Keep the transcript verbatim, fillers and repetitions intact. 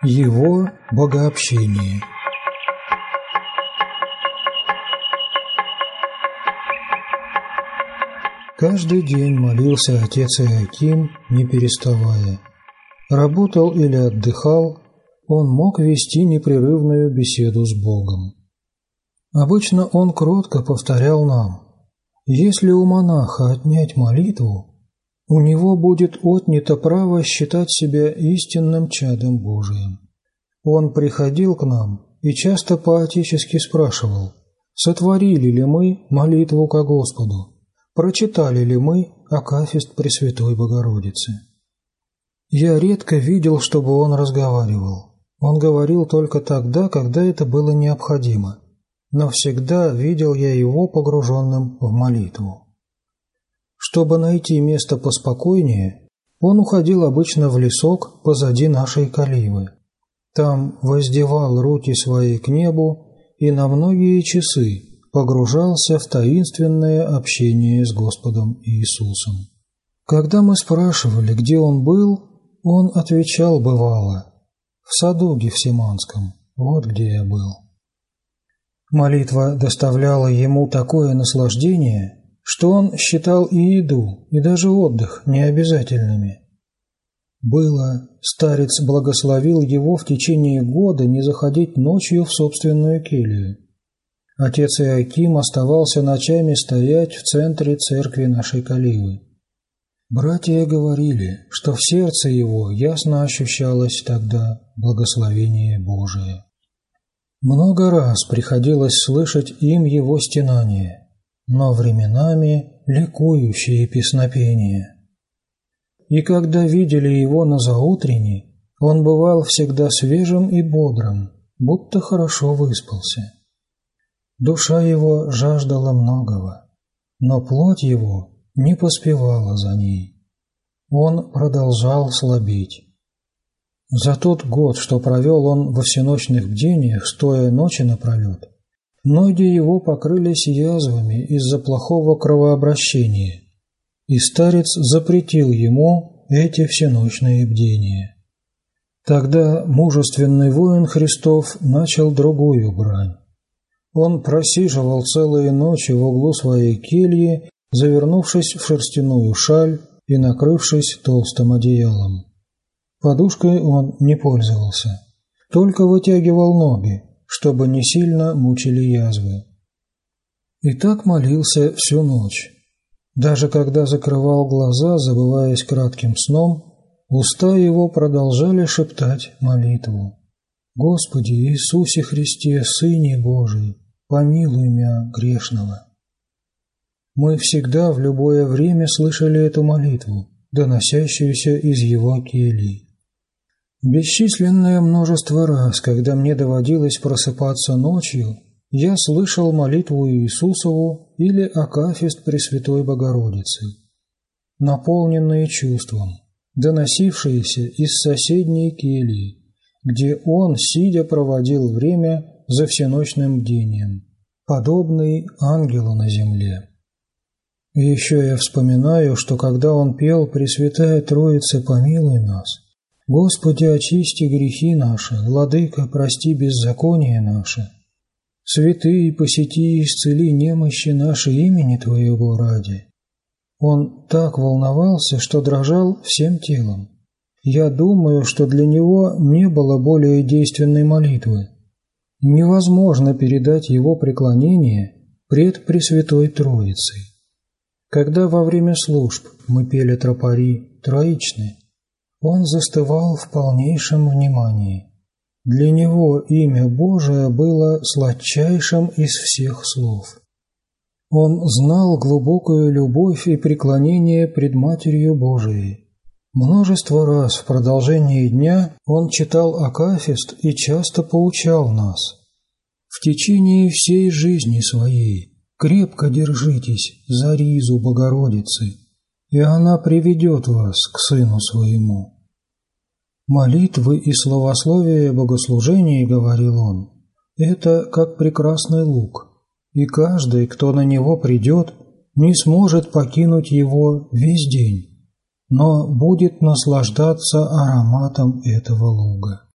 Его богообщение. Каждый день молился отец Иоаким, не переставая. Работал или отдыхал, он мог вести непрерывную беседу с Богом. Обычно он кротко повторял нам: если у монаха отнять молитву, у него будет отнято право считать себя истинным чадом Божиим. Он приходил к нам и часто по-отечески спрашивал: сотворили ли мы молитву ко Господу, прочитали ли мы акафист Пресвятой Богородицы. Я редко видел, чтобы он разговаривал. Он говорил только тогда, когда это было необходимо, но всегда видел я его погруженным в молитву. Чтобы найти место поспокойнее, он уходил обычно в лесок позади нашей каливы. Там воздевал руки свои к небу и на многие часы погружался в таинственное общение с Господом Иисусом. Когда мы спрашивали, где он был, он отвечал бывало: в саду Гефсиманском, вот где я был. Молитва доставляла ему такое наслаждение, что он считал и еду, и даже отдых необязательными. Было, старец благословил его в течение года не заходить ночью в собственную келью. Отец Иоаким оставался ночами стоять в центре церкви нашей каливы. Братья говорили, что в сердце его ясно ощущалось тогда благословение Божие. Много раз приходилось слышать им его стенания, но временами ликующие песнопения. И когда видели его на заутренне, он бывал всегда свежим и бодрым, будто хорошо выспался. Душа его жаждала многого, но плоть его не поспевала за ней. Он продолжал слабеть. За тот год, что провел он во всеночных бдениях, стоя ночи напролет, ноги его покрылись язвами из-за плохого кровообращения, и старец запретил ему эти всеночные бдения. Тогда мужественный воин Христов начал другую брань. Он просиживал целые ночи в углу своей кельи, завернувшись в шерстяную шаль и накрывшись толстым одеялом. Подушкой он не пользовался, только вытягивал ноги, чтобы не сильно мучили язвы. И так молился всю ночь. Даже когда закрывал глаза, забываясь кратким сном, уста его продолжали шептать молитву: «Господи Иисусе Христе, Сыне Божий, помилуй мя грешного». Мы всегда в любое время слышали эту молитву, доносящуюся из его кельи. Бесчисленное множество раз, когда мне доводилось просыпаться ночью, я слышал молитву Иисусову или акафист Пресвятой Богородицы, наполненные чувством, доносившиеся из соседней кельи, где он, сидя, проводил время за всеночным бдением, подобный ангелу на земле. И еще я вспоминаю, что когда он пел «Пресвятая Троица, помилуй нас», «Господи, очисти грехи наши, Владыка, прости беззаконие наше», «Святые, посети и исцели немощи наши имени Твоего ради», он так волновался, что дрожал всем телом. Я думаю, что для него не было более действенной молитвы. Невозможно передать его преклонение пред Пресвятой Троицей. Когда во время служб мы пели тропари троичные, он застывал в полнейшем внимании. Для него имя Божие было сладчайшим из всех слов. Он знал глубокую любовь и преклонение пред Матерью Божией. Множество раз в продолжении дня он читал акафист и часто поучал нас: «В течение всей жизни своей крепко держитесь за ризу Богородицы, и она приведет вас к Сыну Своему». Молитвы и словословие богослужений, говорил он, это как прекрасный луг, и каждый, кто на него придет, не сможет покинуть его весь день, но будет наслаждаться ароматом этого луга.